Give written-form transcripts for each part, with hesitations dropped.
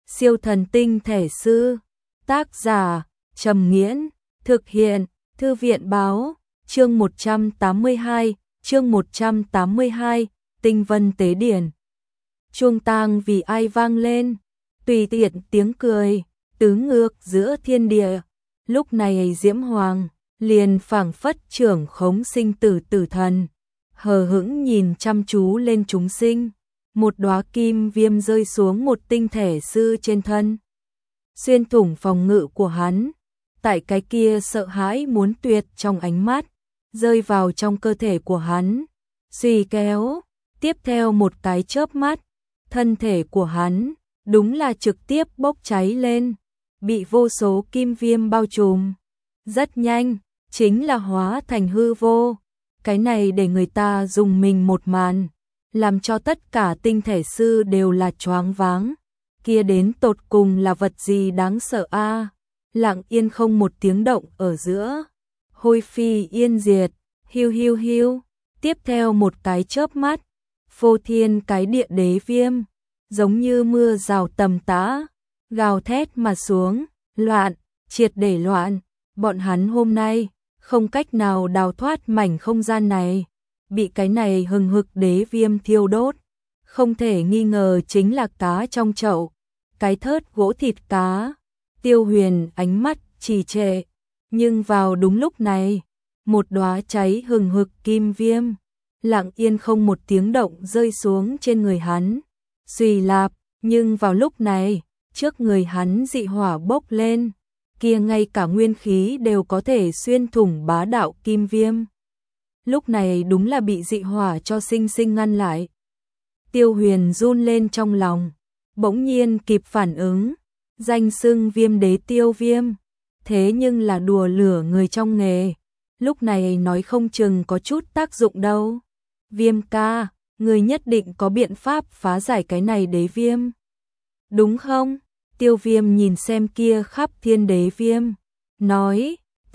Siêu thần tinh thể sư. Tác giả Trầm Nghiễn. Thực hiện Thư viện Báo. Chương 182. Chương 182. Tinh vân tế điển. Chuông tang vì ai vang lên, tùy tiện tiếng cười tứ ngược giữa thiên địa. Lúc này Diễm Hoàng liền phảng phất trưởng khống sinh tử tử thần, hờ hững nhìn chăm chú lên chúng sinh. Một đóa kim viêm rơi xuống một tinh thể sư trên thân, xuyên thủng phòng ngự của hắn. Tại cái kia sợ hãi muốn tuyệt trong ánh mắt, rơi vào trong cơ thể của hắn, suy kéo. Tiếp theo một cái chớp mắt, thân thể của hắn đúng là trực tiếp bốc cháy lên, bị vô số kim viêm bao trùm. Rất nhanh, chính là hóa thành hư vô. Cái này để người ta dùng mình một màn, làm cho tất cả tinh thể sư đều là choáng váng. Kia đến tột cùng là vật gì đáng sợ a? Lặng yên không một tiếng động ở giữa, hôi phi yên diệt. Hiu hiu hiu. Tiếp theo một cái chớp mắt, phô thiên cái địa đế viêm giống như mưa rào tầm tã, gào thét mà xuống. Loạn, triệt để loạn. Bọn hắn hôm nay không cách nào đào thoát mảnh không gian này, bị cái này hừng hực đế viêm thiêu đốt. Không thể nghi ngờ chính là cá trong chậu, cái thớt gỗ thịt cá. Tiêu Huyền ánh mắt trì trệ, nhưng vào đúng lúc này, một đóa cháy hừng hực kim viêm lặng yên không một tiếng động rơi xuống trên người hắn. Xùy lạp, nhưng vào lúc này, trước người hắn dị hỏa bốc lên, kia ngay cả nguyên khí đều có thể xuyên thủng bá đạo kim viêm. Lúc này đúng là bị dị hỏa cho sinh sinh ngăn lại. Tiêu Huyền run lên trong lòng, bỗng nhiên kịp phản ứng, danh xưng viêm đế Tiêu Viêm, thế nhưng là đùa lửa người trong nghề, lúc này nói không chừng có chút tác dụng đâu. Viêm ca, người nhất định có biện pháp phá giải cái này đế viêm, đúng không? Tiêu Viêm nhìn xem kia khắp thiên đế viêm, nói,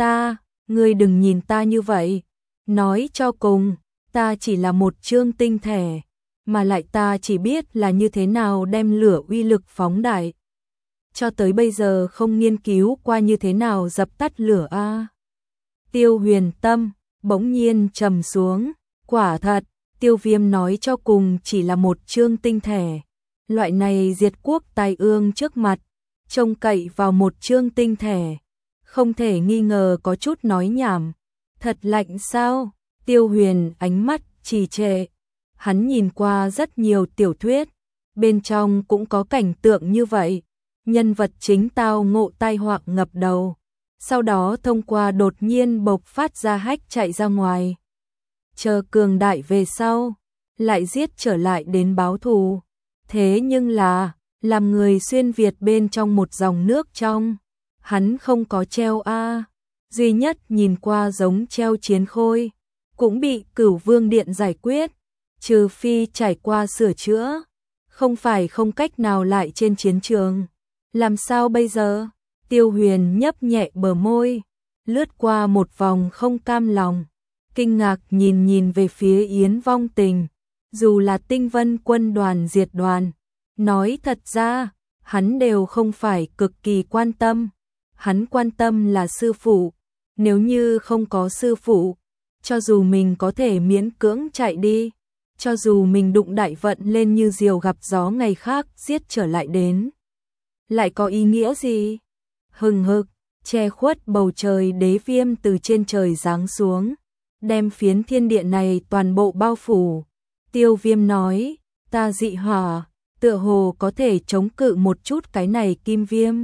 ngươi đừng nhìn ta như vậy. Nói cho cùng, ta chỉ là một chương tinh thể, mà lại ta chỉ biết là như thế nào đem lửa uy lực phóng đại. Cho tới bây giờ không nghiên cứu qua như thế nào dập tắt lửa a. Tiêu Huyền tâm bỗng nhiên trầm xuống, quả thật, Tiêu Viêm nói cho cùng chỉ là một chương tinh thể. Loại này diệt quốc tai ương trước mặt, trông cậy vào một chương tinh thể, không thể nghi ngờ có chút nói nhảm. Thật lạnh sao? Tiêu Huyền ánh mắt trì trệ. Hắn nhìn qua rất nhiều tiểu thuyết, bên trong cũng có cảnh tượng như vậy. Nhân vật chính tao ngộ tai họa ngập đầu, sau đó thông qua đột nhiên bộc phát ra hách chạy ra ngoài. Chờ cường đại về sau, lại giết trở lại đến báo thù. Thế nhưng là, làm người xuyên Việt bên trong một dòng nước trong, hắn không có treo a. Duy nhất nhìn qua giống treo chiến khôi, cũng bị Cửu Vương Điện giải quyết, trừ phi trải qua sửa chữa, không phải không cách nào lại trên chiến trường. Làm sao bây giờ? Tiêu Huyền nhấp nhẹ bờ môi, lướt qua một vòng không cam lòng, kinh ngạc nhìn về phía Yến Vong Tình. Dù là Tinh Vân quân đoàn diệt đoàn, nói thật ra, hắn đều không phải cực kỳ quan tâm. Hắn quan tâm là sư phụ. Nếu như không có sư phụ, cho dù mình có thể miễn cưỡng chạy đi, cho dù mình đụng đại vận lên như diều gặp gió ngày khác giết trở lại đến, lại có ý nghĩa gì? Hừng hực, che khuất bầu trời đế viêm từ trên trời giáng xuống, đem phiến thiên địa này toàn bộ bao phủ. Tiêu Viêm nói, ta dị hỏa, tựa hồ có thể chống cự một chút cái này kim viêm.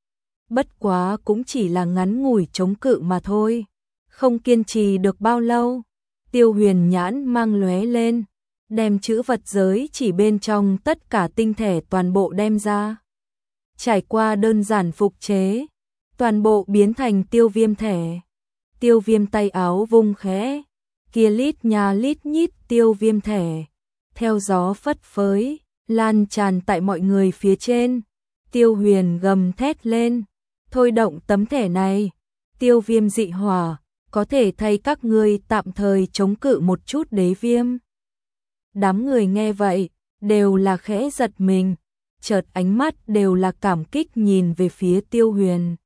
Bất quá cũng chỉ là ngắn ngủi chống cự mà thôi, không kiên trì được bao lâu. Tiêu Huyền nhãn mang lóe lên, đem chữ vật giới chỉ bên trong tất cả tinh thể toàn bộ đem ra. Trải qua đơn giản phục chế, toàn bộ biến thành Tiêu Viêm thể. Tiêu Viêm tay áo vung khẽ, kia lít nhà lít nhít Tiêu Viêm thể, theo gió phất phới, lan tràn tại mọi người phía trên. Tiêu Huyền gầm thét lên, thôi động tấm thẻ này, Tiêu Viêm dị hỏa, có thể thay các ngươi tạm thời chống cự một chút đế viêm. Đám người nghe vậy, đều là khẽ giật mình, chợt ánh mắt đều là cảm kích nhìn về phía Tiêu Huyền.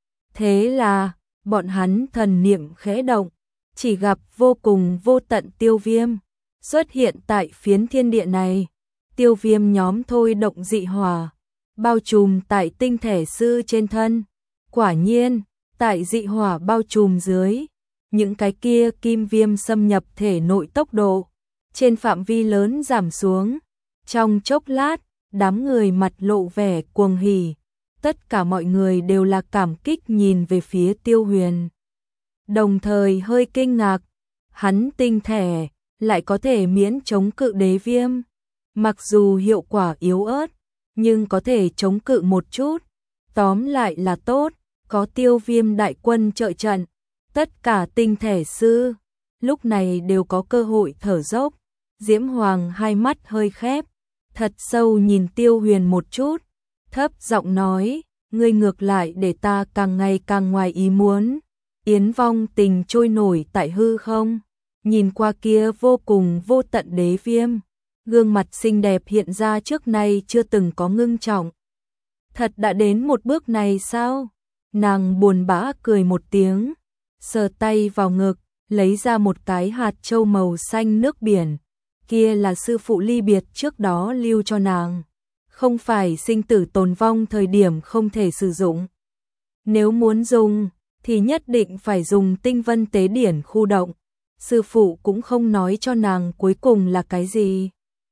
Thế là, bọn hắn thần niệm khẽ động, chỉ gặp vô cùng vô tận tiêu viêm xuất hiện tại phiến thiên địa này. Tiêu viêm nhóm thôi động dị hỏa, bao trùm tại tinh thể sư trên thân. Quả nhiên, tại dị hỏa bao trùm dưới, những cái kia kim viêm xâm nhập thể nội tốc độ trên phạm vi lớn giảm xuống. Trong chốc lát, đám người mặt lộ vẻ cuồng hỉ, tất cả mọi người đều là cảm kích nhìn về phía Tiêu Huyền. Đồng thời hơi kinh ngạc, hắn tinh thể lại có thể miễn chống cự đế viêm. Mặc dù hiệu quả yếu ớt, nhưng có thể chống cự một chút. Tóm lại là tốt, có Tiêu Viêm đại quân trợ trận, tất cả tinh thể sư lúc này đều có cơ hội thở dốc. Diễm Hoàng hai mắt hơi khép, thật sâu nhìn Tiêu Huyền một chút, thấp giọng nói, ngươi ngược lại để ta càng ngày càng ngoài ý muốn. Yến Vong Tình trôi nổi tại hư không, nhìn qua kia vô cùng vô tận đế viêm, gương mặt xinh đẹp hiện ra trước nay chưa từng có ngưng trọng. Thật đã đến một bước này sao? Nàng buồn bã cười một tiếng, sờ tay vào ngực, lấy ra một cái hạt châu màu xanh nước biển. Kia là sư phụ ly biệt trước đó lưu cho nàng, không phải sinh tử tồn vong thời điểm không thể sử dụng. Nếu muốn dùng, thì nhất định phải dùng tinh vân tế điển khu động. Sư phụ cũng không nói cho nàng cuối cùng là cái gì.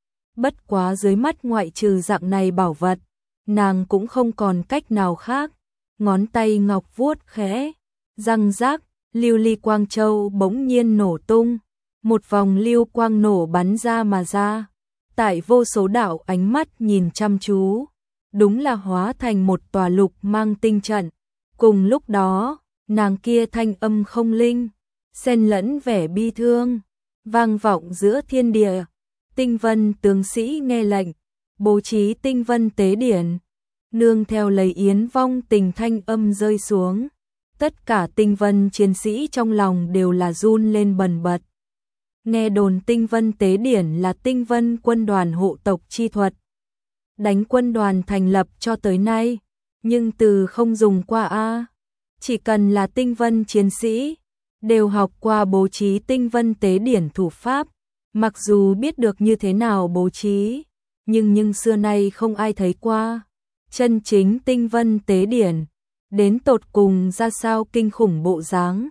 Bất quá dưới mắt ngoại trừ dạng này bảo vật, nàng cũng không còn cách nào khác. Ngón tay ngọc vuốt khẽ, răng rác, lưu ly quang châu bỗng nhiên nổ tung. Một vòng lưu quang nổ bắn ra mà ra. Tại vô số đạo ánh mắt nhìn chăm chú, đúng là hóa thành một tòa lục mang tinh trận. Cùng lúc đó, nàng kia thanh âm không linh, xen lẫn vẻ bi thương, vang vọng giữa thiên địa. Tinh vân tướng sĩ nghe lệnh, bố trí tinh vân tế điển, nương theo lấy Yến Vong Tình thanh âm rơi xuống. Tất cả tinh vân chiến sĩ trong lòng đều là run lên bần bật. Nghe đồn tinh vân tế điển là tinh vân quân đoàn hộ tộc chi thuật. Đánh quân đoàn thành lập cho tới nay, nhưng từ không dùng qua a. Chỉ cần là tinh vân chiến sĩ, đều học qua bố trí tinh vân tế điển thủ pháp. Mặc dù biết được như thế nào bố trí, nhưng xưa nay không ai thấy qua. Chân chính tinh vân tế điển, đến tột cùng ra sao kinh khủng bộ dáng.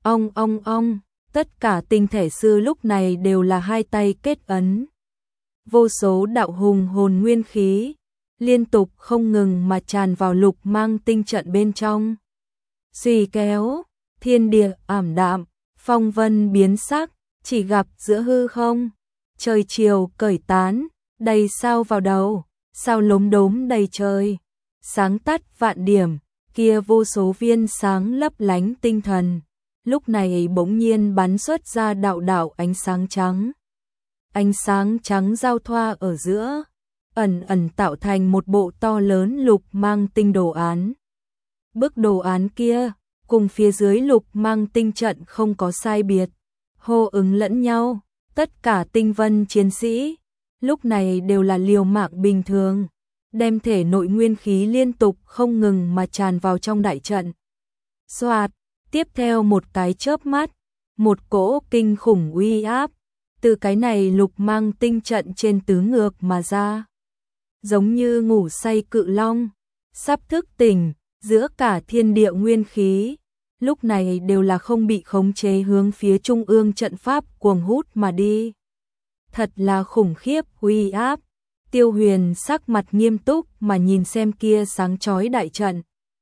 Ong. Tất cả tinh thể sư lúc này đều là hai tay kết ấn. Vô số đạo hùng hồn nguyên khí, liên tục không ngừng mà tràn vào lục mang tinh trận bên trong. Suy kéo, thiên địa ảm đạm, phong vân biến sắc, chỉ gặp giữa hư không. Trời chiều cởi tán, đầy sao vào đầu, sao lốm đốm đầy trời. Sáng tắt vạn điểm, kia vô số viên sáng lấp lánh tinh thần. Lúc này bỗng nhiên bắn xuất ra đạo đạo ánh sáng trắng. Ánh sáng trắng giao thoa ở giữa, ẩn tạo thành một bộ to lớn lục mang tinh đồ án. Bức đồ án kia, cùng phía dưới lục mang tinh trận không có sai biệt, hô ứng lẫn nhau. Tất cả tinh vân chiến sĩ, lúc này đều là liều mạng bình thường, đem thể nội nguyên khí liên tục không ngừng mà tràn vào trong đại trận. Xoạt, tiếp theo một cái chớp mắt, một cỗ kinh khủng uy áp từ cái này lục mang tinh trận trên tứ ngược mà ra. Giống như ngủ say cự long, sắp thức tỉnh, giữa cả thiên địa nguyên khí, lúc này đều là không bị khống chế hướng phía trung ương trận pháp cuồng hút mà đi. Thật là khủng khiếp uy áp. Tiêu Huyền sắc mặt nghiêm túc mà nhìn xem kia sáng chói đại trận.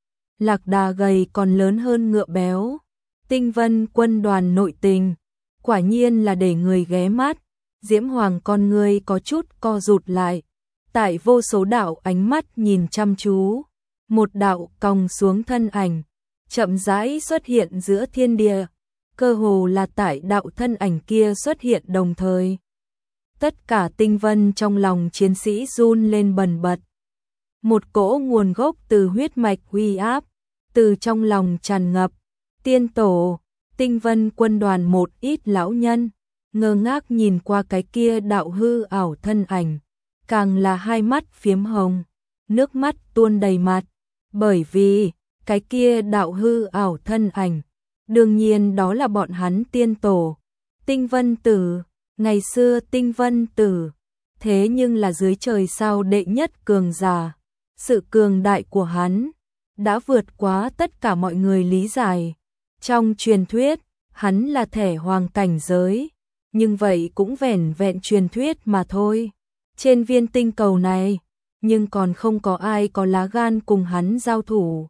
Lạc Đà gầy còn lớn hơn ngựa béo. Tinh vân quân đoàn nội tình, quả nhiên là để người ghé mắt. Diễm Hoàng con người có chút co rụt lại. Tại vô số đạo ánh mắt nhìn chăm chú, một đạo cong xuống thân ảnh, chậm rãi xuất hiện giữa thiên địa. Cơ hồ là tại đạo thân ảnh kia xuất hiện đồng thời. Tất cả tinh vân trong lòng chiến sĩ run lên bần bật. Một cỗ nguồn gốc từ huyết mạch uy áp, từ trong lòng tràn ngập. Tiên tổ, tinh vân quân đoàn một ít lão nhân, ngơ ngác nhìn qua cái kia đạo hư ảo thân ảnh, càng là hai mắt phiếm hồng. nước mắt tuôn đầy mặt, bởi vì cái kia đạo hư ảo thân ảnh, đương nhiên đó là bọn hắn tiên tổ, Tinh Vân Tử. Ngày xưa Tinh Vân Tử thế nhưng là dưới trời sao đệ nhất cường giả, sự cường đại của hắn đã vượt quá tất cả mọi người lý giải. Trong truyền thuyết, hắn là thể hoàng cảnh giới, nhưng vậy cũng vẻn vẹn truyền thuyết mà thôi. Trên viên tinh cầu này, nhưng còn không có ai có lá gan cùng hắn giao thủ.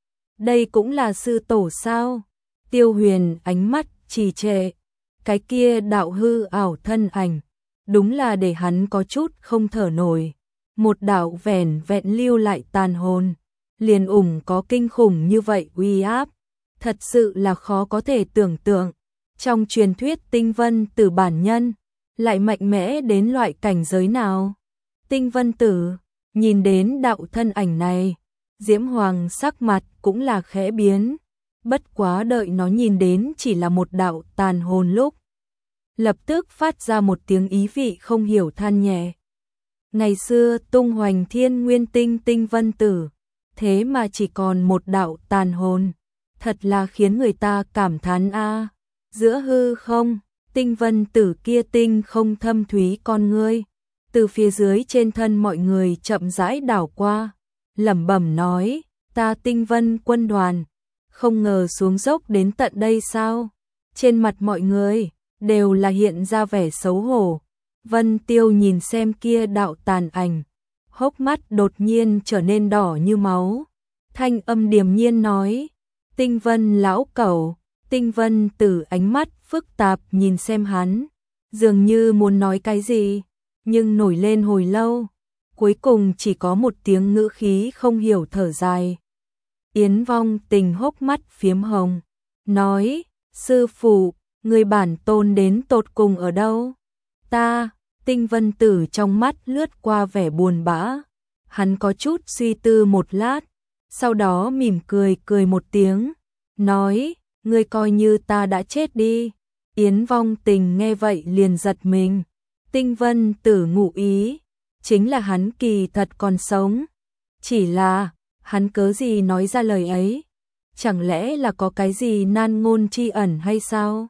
Đây cũng là sư tổ sao? Tiêu Huyền ánh mắt trì trệ, cái kia đạo hư ảo thân ảnh, đúng là để hắn có chút không thở nổi. Một đạo vẻn vẹn lưu lại tàn hồn, liền có kinh khủng như vậy uy áp, thật sự là khó có thể tưởng tượng. Trong truyền thuyết Tinh Vân Tử bản nhân, lại mạnh mẽ đến loại cảnh giới nào? Tinh Vân Tử, nhìn đến đạo thân ảnh này, Diễm Hoàng sắc mặt cũng là khẽ biến, bất quá đợi nó nhìn đến chỉ là một đạo tàn hồn lúc, lập tức phát ra một tiếng ý vị không hiểu than nhẹ. Ngày xưa tung hoành thiên nguyên tinh Tinh Vân Tử, thế mà chỉ còn một đạo tàn hồn, thật là khiến người ta cảm thán a. Giữa hư không, Tinh Vân Tử kia tinh không thâm thúy con ngươi, từ phía dưới trên thân mọi người chậm rãi đảo qua, lẩm bẩm nói, ta Tinh Vân quân đoàn, không ngờ xuống dốc đến tận đây sao? Trên mặt mọi người đều là hiện ra vẻ xấu hổ. Vân Tiêu nhìn xem kia đạo tàn ảnh, hốc mắt đột nhiên trở nên đỏ như máu. Thanh âm điềm nhiên nói, Tinh Vân lão cẩu. Tinh Vân Tử ánh mắt phức tạp nhìn xem hắn, dường như muốn nói cái gì, nhưng nổi lên hồi lâu, cuối cùng chỉ có một tiếng ngữ khí không hiểu thở dài. Yến Vong Tình hốc mắt phiếm hồng, nói, sư phụ, người bản tôn đến tột cùng ở đâu? Ta, Tinh Vân Tử trong mắt lướt qua vẻ buồn bã, hắn có chút suy tư một lát, sau đó mỉm cười một tiếng, nói, ngươi coi như ta đã chết đi. Yến Vong Tình nghe vậy liền giật mình. Tinh Vân Tử ngụ ý, chính là hắn kỳ thật còn sống. Chỉ là, hắn cớ gì nói ra lời ấy? Chẳng lẽ là có cái gì nan ngôn tri ẩn hay sao?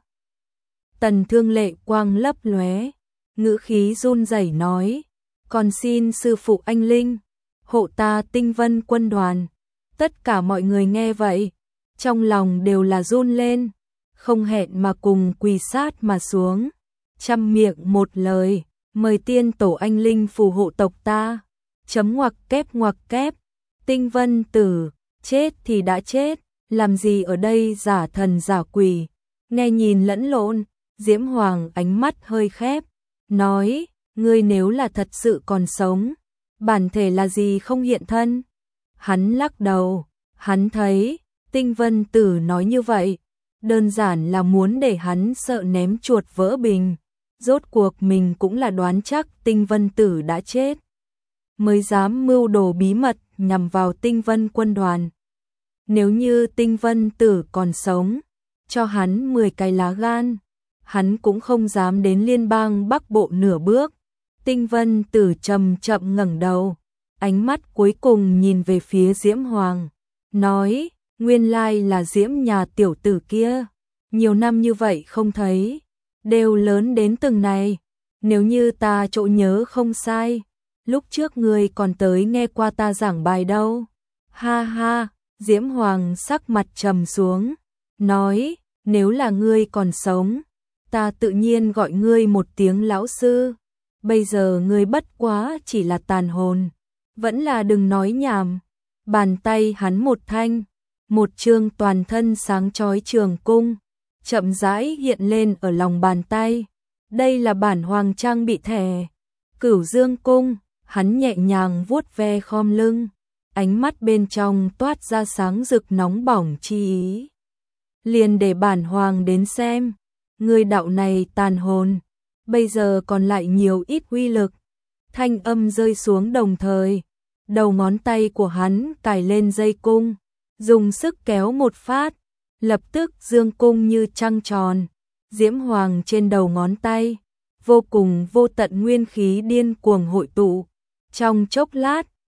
Tần Thương Lệ quang lấp lóe, ngữ khí run rẩy nói, còn xin sư phụ anh linh, hộ ta Tinh Vân quân đoàn. Tất cả mọi người nghe vậy, trong lòng đều là run lên, không hẹn mà cùng quỳ sát mà xuống, trăm miệng một lời, mời tiên tổ anh linh phù hộ tộc ta. Chấm ngoặc kép, Tinh Vân Tử, chết thì đã chết, làm gì ở đây giả thần giả quỷ. Nghe nhìn lẫn lộn, Diễm Hoàng ánh mắt hơi khép, nói, ngươi nếu là thật sự còn sống, bản thể là gì không hiện thân? Hắn lắc đầu, hắn thấy Tinh Vân Tử nói như vậy, đơn giản là muốn để hắn sợ ném chuột vỡ bình. Rốt cuộc mình cũng là đoán chắc Tinh Vân Tử đã chết, mới dám mưu đồ bí mật nhằm vào Tinh Vân quân đoàn. Nếu như Tinh Vân Tử còn sống, cho hắn 10 cái lá gan, hắn cũng không dám đến liên bang Bắc Bộ nửa bước. Tinh Vân Tử chậm chậm ngẩng đầu, ánh mắt cuối cùng nhìn về phía Diễm Hoàng, nói, nguyên lai là Diễm nhà tiểu tử kia, nhiều năm như vậy không thấy, đều lớn đến từng này, nếu như ta chỗ nhớ không sai, lúc trước ngươi còn tới nghe qua ta giảng bài đâu. Ha ha, Diễm Hoàng sắc mặt trầm xuống, nói, nếu là ngươi còn sống, ta tự nhiên gọi ngươi một tiếng lão sư, bây giờ ngươi bất quá chỉ là tàn hồn, vẫn là đừng nói nhảm. Bàn tay hắn một thanh, một chương toàn thân sáng chói trường cung, chậm rãi hiện lên ở lòng bàn tay. Đây là bản hoàng trang bị thẻ, Cửu Dương cung, hắn nhẹ nhàng vuốt ve khom lưng, ánh mắt bên trong toát ra sáng rực nóng bỏng chi ý. Liền để bản hoàng đến xem, người đạo này tàn hồn, bây giờ còn lại nhiều ít uy lực. Thanh âm rơi xuống đồng thời, đầu ngón tay của hắn cài lên dây cung, dùng sức kéo một phát, lập tức dương cung như trăng tròn, Diễm Hoàng trên đầu ngón tay, vô cùng vô tận nguyên khí điên cuồng hội tụ, trong chốc lát,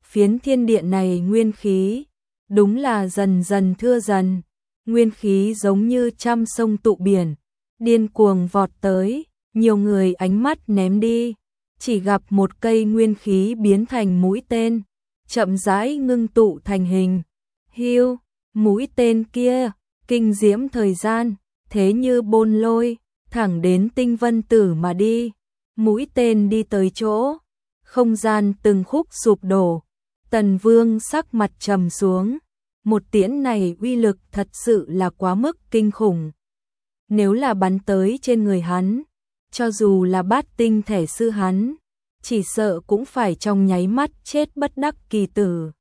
Phiến thiên địa này nguyên khí, đúng là dần dần thưa dần, nguyên khí giống như trăm sông tụ biển, điên cuồng vọt tới, nhiều người ánh mắt ném đi, chỉ gặp một cây nguyên khí biến thành mũi tên, chậm rãi ngưng tụ thành hình. Hưu, mũi tên kia, kinh diễm thời gian, thế như bôn lôi, thẳng đến Tinh Vân Tử mà đi. Mũi tên đi tới chỗ, không gian từng khúc sụp đổ. Tần Vương sắc mặt trầm xuống, một tiễn này uy lực thật sự là quá mức kinh khủng. Nếu là bắn tới trên người hắn, cho dù là bát tinh thể sư hắn, chỉ sợ cũng phải trong nháy mắt chết bất đắc kỳ tử.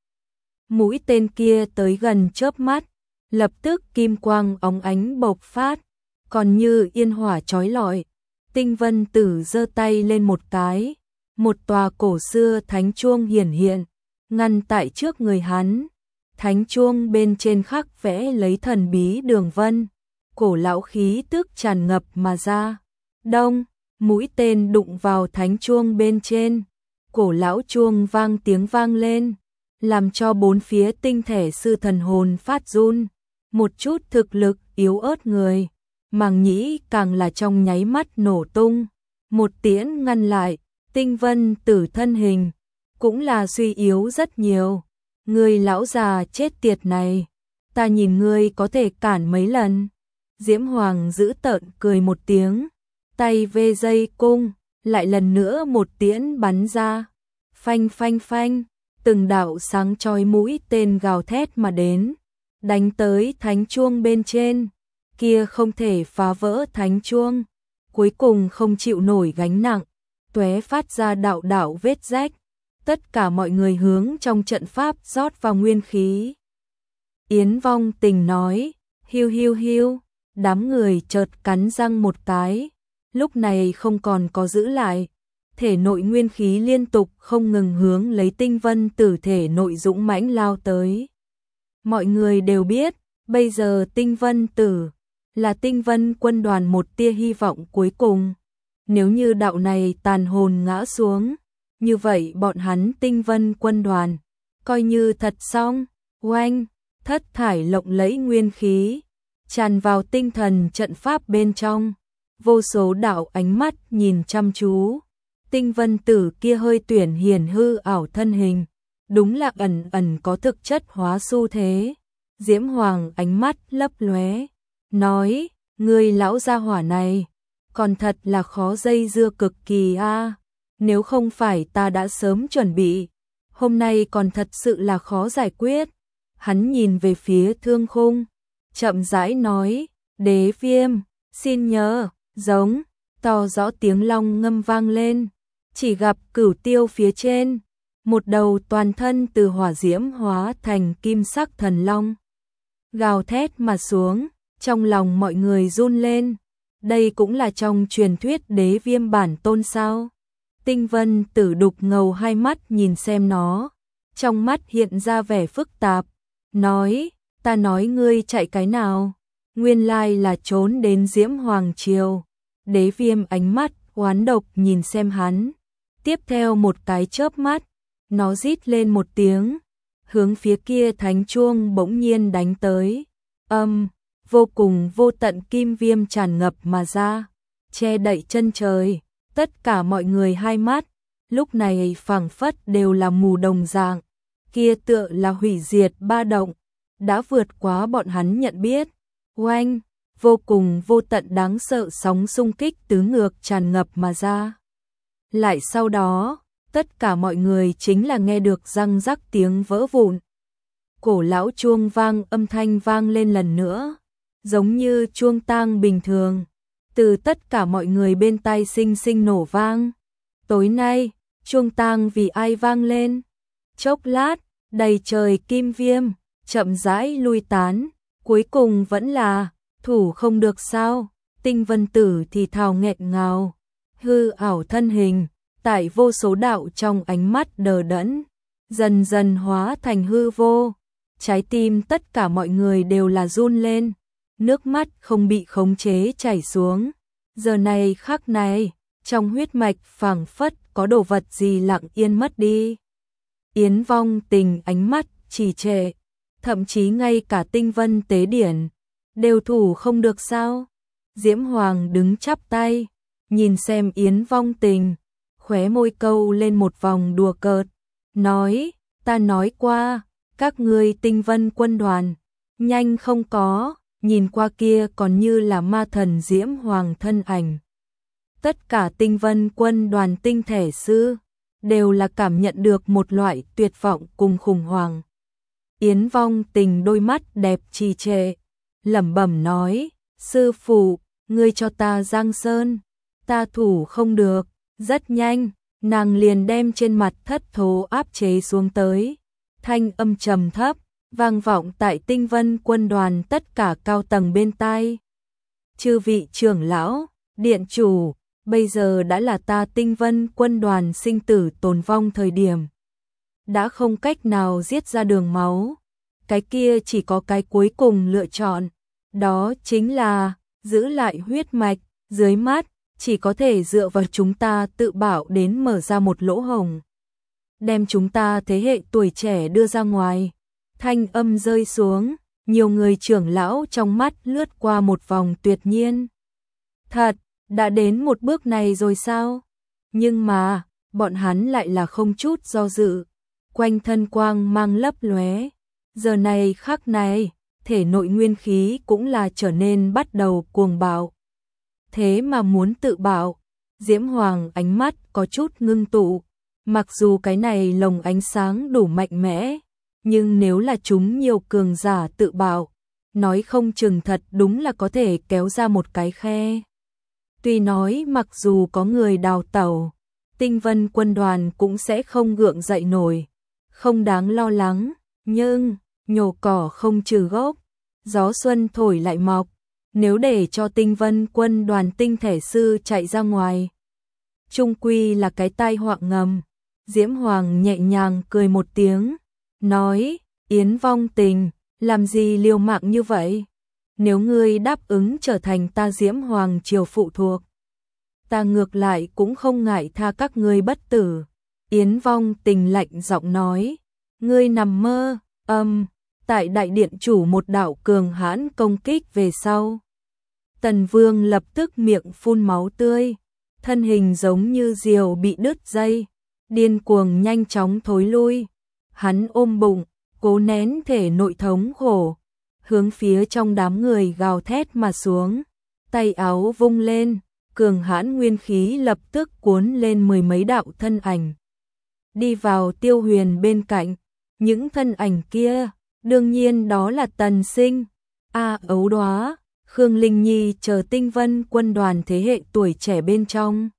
Mũi tên kia tới gần chớp mắt, lập tức kim quang óng ánh bộc phát, còn như yên hỏa chói lọi. Tinh Vân Tử giơ tay lên một cái, một tòa cổ xưa thánh chuông hiển hiện, ngăn tại trước người hắn. Thánh chuông bên trên khắc vẽ lấy thần bí đường vân, cổ lão khí tức tràn ngập mà ra. Đông, mũi tên đụng vào thánh chuông bên trên, cổ lão chuông vang tiếng vang lên, làm cho bốn phía tinh thể sư thần hồn phát run. Một chút thực lực yếu ớt người, màng nhĩ càng là trong nháy mắt nổ tung. Một tiễn ngăn lại, Tinh Vân Tử thân hình, cũng là suy yếu rất nhiều. Ngươi lão già chết tiệt này, ta nhìn ngươi có thể cản mấy lần. Diễm Hoàng giữ tợn cười một tiếng, tay vê dây cung, lại lần nữa một tiễn bắn ra. Phanh phanh phanh, từng đạo sáng chói mũi tên gào thét mà đến, đánh tới thánh chuông bên trên, kia không thể phá vỡ thánh chuông, cuối cùng không chịu nổi gánh nặng, tóe phát ra đạo đạo vết rách. Tất cả mọi người hướng trong trận pháp rót vào nguyên khí. Yến Vong Tình nói, hiu hiu hiu, đám người chợt cắn răng một cái, lúc này không còn có giữ lại. Thể nội nguyên khí liên tục không ngừng hướng lấy Tinh Vân Tử thể nội dũng mãnh lao tới. Mọi người đều biết, bây giờ Tinh Vân Tử là Tinh Vân quân đoàn một tia hy vọng cuối cùng. Nếu như đạo này tàn hồn ngã xuống, như vậy bọn hắn Tinh Vân quân đoàn coi như thật xong. Oanh, thất thải lộng lẫy nguyên khí tràn vào tinh thần trận pháp bên trong, vô số đạo ánh mắt nhìn chăm chú. Tinh Vân Tử kia hơi tuyển hiển hư ảo thân hình, đúng là ẩn ẩn có thực chất hóa xu thế. Diễm Hoàng ánh mắt lấp lóe, nói, ngươi lão gia hỏa này, còn thật là khó dây dưa cực kỳ a. Nếu không phải ta đã sớm chuẩn bị, hôm nay còn thật sự là khó giải quyết. Hắn nhìn về phía Thương Khung, chậm rãi nói, Đế Viêm, xin nhớ, giống, to rõ tiếng long ngâm vang lên. Chỉ gặp Cửu Tiêu phía trên, một đầu toàn thân từ hỏa diễm hóa thành kim sắc thần long, gào thét mà xuống, trong lòng mọi người run lên. Đây cũng là trong truyền thuyết Đế Viêm bản tôn sao? Tinh Vân Tử đục ngầu hai mắt nhìn xem nó, trong mắt hiện ra vẻ phức tạp, nói, ta nói ngươi chạy cái nào? Nguyên lai là trốn đến Diễm Hoàng Triều. Đế Viêm ánh mắt oán độc nhìn xem hắn. Tiếp theo một cái chớp mắt, nó rít lên một tiếng, hướng phía kia thánh chuông bỗng nhiên đánh tới. Vô cùng vô tận kim viêm tràn ngập mà ra, che đậy chân trời. Tất cả mọi người hai mắt, lúc này phảng phất đều là mù đồng dạng. Kia tựa là hủy diệt ba động, đã vượt quá bọn hắn nhận biết. Oanh, vô cùng vô tận đáng sợ sóng xung kích tứ ngược tràn ngập mà ra. Lại sau đó, tất cả mọi người chính là nghe được răng rắc tiếng vỡ vụn. Cổ lão chuông vang âm thanh vang lên lần nữa, giống như chuông tang bình thường, từ tất cả mọi người bên tai xinh xinh nổ vang. Tối nay, chuông tang vì ai vang lên? Chốc lát, đầy trời kim viêm, chậm rãi lui tán, cuối cùng vẫn là, thủ không được sao? Tinh Vân Tử thì thào nghẹn ngào, hư ảo thân hình, tại vô số đạo trong ánh mắt đờ đẫn, dần dần hóa thành hư vô. Trái tim tất cả mọi người đều là run lên, nước mắt không bị khống chế chảy xuống. Giờ này khắc này, trong huyết mạch phảng phất có đồ vật gì lặng yên mất đi. Yến Vong Tình ánh mắt trì trệ, thậm chí ngay cả tinh vân tế điển đều thủ không được sao? Diễm Hoàng đứng chắp tay, nhìn xem Yến Vong Tình, khóe môi câu lên một vòng đùa cợt, nói, ta nói qua, các ngươi tinh vân quân đoàn, nhanh không có, nhìn qua kia còn như là ma thần Diễm Hoàng thân ảnh. Tất cả tinh vân quân đoàn tinh thể sư, đều là cảm nhận được một loại tuyệt vọng cùng khủng hoảng. Yến Vong Tình đôi mắt đẹp trì trệ, lẩm bẩm nói, sư phụ, ngươi cho ta Giang Sơn, ta thủ không được, rất nhanh, nàng liền đem trên mặt thất thố áp chế xuống tới, thanh âm trầm thấp, vang vọng tại tinh vân quân đoàn tất cả cao tầng bên tai. Chư vị trưởng lão, điện chủ, bây giờ đã là ta tinh vân quân đoàn sinh tử tồn vong thời điểm. Đã không cách nào giết ra đường máu, cái kia chỉ có cái cuối cùng lựa chọn, đó chính là giữ lại huyết mạch, dưới mắt chỉ có thể dựa vào chúng ta tự bảo đến mở ra một lỗ hổng, đem chúng ta thế hệ tuổi trẻ đưa ra ngoài. Thanh âm rơi xuống, nhiều người trưởng lão trong mắt lướt qua một vòng tuyệt nhiên. Thật, đã đến một bước này rồi sao? Nhưng mà, bọn hắn lại là không chút do dự, quanh thân quang mang lấp lóe. Giờ này khắc này, thể nội nguyên khí cũng là trở nên bắt đầu cuồng bạo. Thế mà muốn tự bạo, Diễm Hoàng ánh mắt có chút ngưng tụ, mặc dù cái này lồng ánh sáng đủ mạnh mẽ, nhưng nếu là chúng nhiều cường giả tự bạo, nói không chừng thật đúng là có thể kéo ra một cái khe. Tuy nói mặc dù có người đào tẩu, tinh vân quân đoàn cũng sẽ không gượng dậy nổi, không đáng lo lắng, nhưng nhổ cỏ không trừ gốc, gió xuân thổi lại mọc, nếu để cho tinh vân quân đoàn tinh thể sư chạy ra ngoài, chung quy là cái tai họa ngầm. Diễm Hoàng nhẹ nhàng cười một tiếng, nói, Yến Vong Tình, làm gì liều mạng như vậy? Nếu ngươi đáp ứng trở thành ta Diễm Hoàng triều phụ thuộc, ta ngược lại cũng không ngại tha các ngươi bất tử. Yến Vong Tình lạnh giọng nói, ngươi nằm mơ, tại đại điện chủ một đạo cường hãn công kích về sau. Tần Vương lập tức miệng phun máu tươi, thân hình giống như diều bị đứt dây, điên cuồng nhanh chóng thối lui. Hắn ôm bụng, cố nén thể nội thống khổ, hướng phía trong đám người gào thét mà xuống, tay áo vung lên, cường hãn nguyên khí lập tức cuốn lên mười mấy đạo thân ảnh. Đi vào Tiêu Huyền bên cạnh, những thân ảnh kia, đương nhiên đó là Tần Sinh, Ấu Đóa, Khương Linh Nhi chờ tinh vân quân đoàn thế hệ tuổi trẻ bên trong.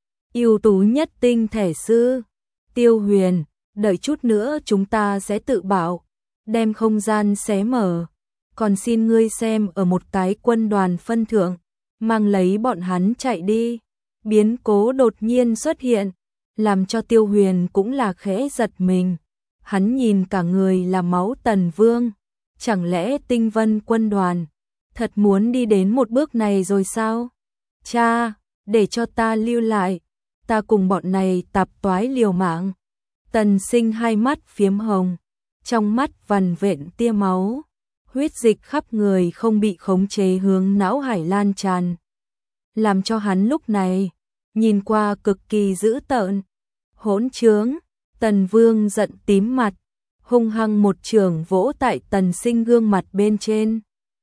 Ưu tú nhất tinh thể sư, Tiêu Huyền, đợi chút nữa chúng ta sẽ tự bảo, đem không gian xé mở, còn xin ngươi xem ở một cái quân đoàn phân thượng, mang lấy bọn hắn chạy đi. Biến cố đột nhiên xuất hiện, làm cho Tiêu Huyền cũng là khẽ giật mình. Hắn nhìn cả người là máu Tần Vương, chẳng lẽ tinh vân quân đoàn thật muốn đi đến một bước này rồi sao? Cha, để cho ta lưu lại, ta cùng bọn này tạp toái liều mạng. Tần Sinh hai mắt phiếm hồng, trong mắt vằn vện tia máu, huyết dịch khắp người không bị khống chế hướng não hải lan tràn, làm cho hắn lúc này nhìn qua cực kỳ dữ tợn. Hỗn trướng, Tần Vương giận tím mặt, hung hăng một chưởng vỗ tại Tần Sinh gương mặt bên trên,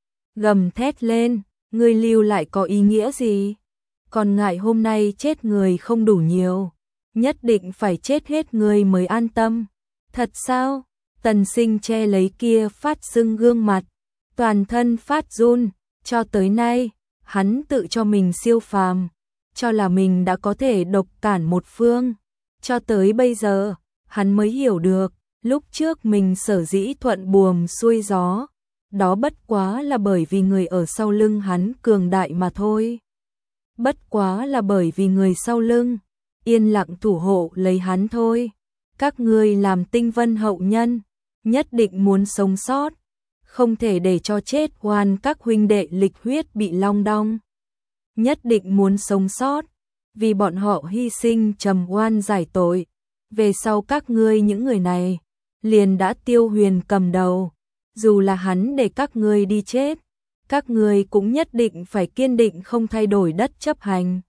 gầm thét lên, ngươi lưu lại có ý nghĩa gì? Còn ngại hôm nay chết người không đủ nhiều, nhất định phải chết hết người mới an tâm. Thật sao? Tần Sinh che lấy kia phát sưng gương mặt, toàn thân phát run, cho tới nay, hắn tự cho mình siêu phàm, cho là mình đã có thể độc cản một phương. Cho tới bây giờ, hắn mới hiểu được, lúc trước mình sở dĩ thuận buồm xuôi gió, đó bất quá là bởi vì người ở sau lưng hắn cường đại mà thôi. Bất quá là bởi vì người sau lưng yên lặng thủ hộ lấy hắn thôi. Các ngươi làm tinh vân hậu nhân, nhất định muốn sống sót, không thể để cho chết oan các huynh đệ lịch huyết bị long đong. Nhất định muốn sống sót, vì bọn họ hy sinh trầm oan giải tội, về sau các ngươi những người này, liền đã Tiêu Huyền cầm đầu, dù là hắn để các ngươi đi chết, các ngươi cũng nhất định phải kiên định không thay đổi đất chấp hành.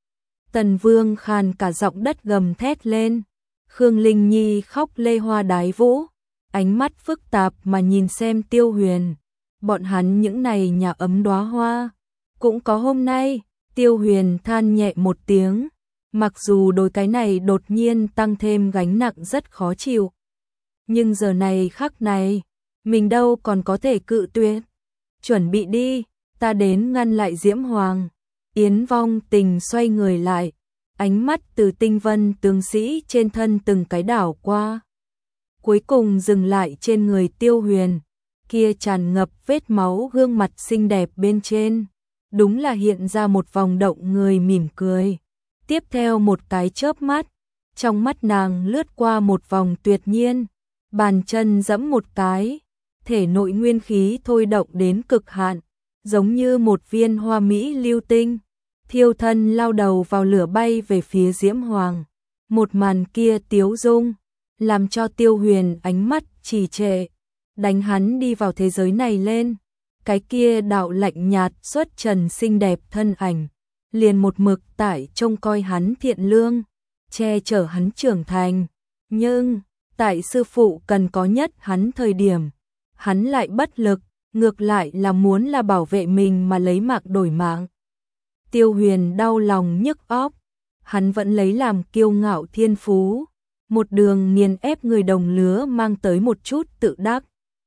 Tần Vương khàn cả giọng đất gầm thét lên, Khương Linh Nhi khóc lê hoa đái vũ, ánh mắt phức tạp mà nhìn xem Tiêu Huyền, bọn hắn những này nhà ấm đóa hoa, cũng có hôm nay. Tiêu Huyền than nhẹ một tiếng, mặc dù đối cái này đột nhiên tăng thêm gánh nặng rất khó chịu, nhưng giờ này khắc này, mình đâu còn có thể cự tuyệt. Chuẩn bị đi, ta đến ngăn lại Diễm Hoàng. Yến Vong Tình xoay người lại, ánh mắt từ Tinh Vân tướng sĩ trên thân từng cái đảo qua, cuối cùng dừng lại trên người Tiêu Huyền, kia tràn ngập vết máu gương mặt xinh đẹp bên trên, đúng là hiện ra một vòng động người mỉm cười. Tiếp theo một cái chớp mắt, trong mắt nàng lướt qua một vòng tuyệt nhiên, bàn chân giẫm một cái, thể nội nguyên khí thôi động đến cực hạn, giống như một viên hoa mỹ lưu tinh, thiêu thân lao đầu vào lửa bay về phía Diễm Hoàng. Một màn kia tiếu dung, làm cho Tiêu Huyền ánh mắt trì trệ, đánh hắn đi vào thế giới này lên. Cái kia đạo lạnh nhạt xuất trần xinh đẹp thân ảnh, liền một mực tại trông coi hắn thiện lương, che chở hắn trưởng thành. Nhưng, tại sư phụ cần có nhất hắn thời điểm, hắn lại bất lực, ngược lại là muốn là bảo vệ mình mà lấy mạng đổi mạng. Tiêu Huyền đau lòng nhức óc, hắn vẫn lấy làm kiêu ngạo thiên phú, một đường nghiền ép người đồng lứa mang tới một chút tự đắc.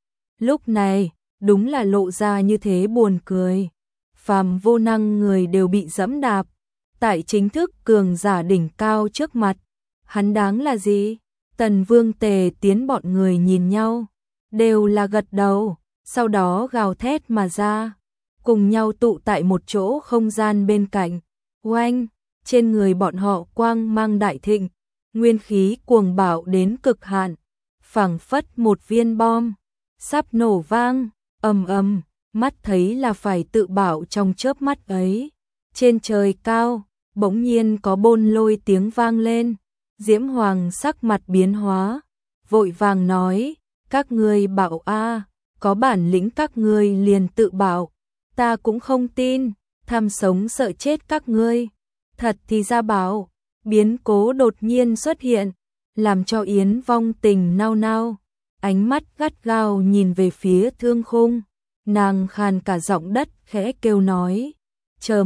Lúc này, đúng là lộ ra như thế buồn cười. Phàm vô năng người đều bị dẫm đạp, tại chính thức cường giả đỉnh cao trước mặt, hắn đáng là gì? Tần Vương Tề Tiến bọn người nhìn nhau, đều là gật đầu, sau đó gào thét mà ra, cùng nhau tụ tại một chỗ không gian bên cạnh. Oanh, trên người bọn họ quang mang đại thịnh, nguyên khí cuồng bạo đến cực hạn, phảng phất một viên bom sắp nổ vang. Ầm ầm, mắt thấy là phải tự bảo trong chớp mắt ấy. Trên trời cao, bỗng nhiên có bôn lôi tiếng vang lên. Diễm Hoàng sắc mặt biến hóa, vội vàng nói, các ngươi bảo a, có bản lĩnh các ngươi liền tự bảo, ta cũng không tin, tham sống sợ chết các ngươi. Thật thì ra bảo, biến cố đột nhiên xuất hiện, làm cho Yến Vong Tình nao nao, ánh mắt gắt gao nhìn về phía Thương Khung, nàng khàn cả giọng đất khẽ kêu nói, chờ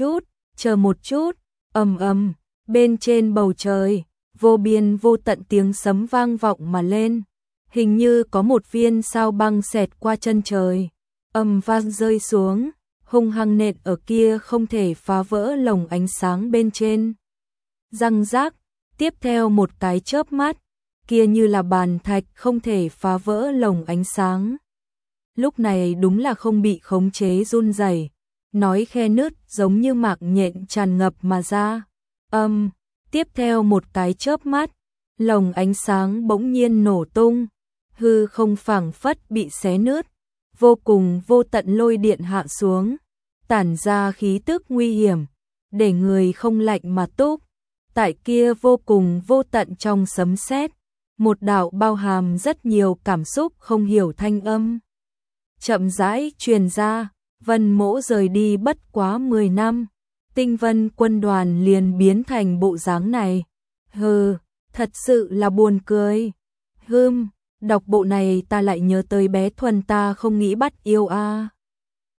một chút, ầm ầm, bên trên bầu trời, vô biên vô tận tiếng sấm vang vọng mà lên, hình như có một viên sao băng xẹt qua chân trời, ầm vang rơi xuống, hung hăng nện ở kia không thể phá vỡ lồng ánh sáng bên trên. Răng rác, tiếp theo một cái chớp mắt, kia như là bàn thạch không thể phá vỡ lồng ánh sáng. Lúc này đúng là không bị khống chế run rẩy, nói khe nứt giống như mạc nhện tràn ngập mà ra. Tiếp theo một cái chớp mắt, lồng ánh sáng bỗng nhiên nổ tung, hư không phảng phất bị xé nứt, vô cùng vô tận lôi điện hạ xuống, tản ra khí tức nguy hiểm, để người không lạnh mà túc. Tại kia vô cùng vô tận trong sấm sét, một đạo bao hàm rất nhiều cảm xúc không hiểu thanh âm chậm rãi truyền ra. Vân Mỗ rời đi bất quá 10 năm, Tinh Vân quân đoàn liền biến thành bộ dáng này. Hừ, thật sự là buồn cười. Đọc bộ này ta lại nhớ tới bé Thuần ta không nghĩ bắt yêu a.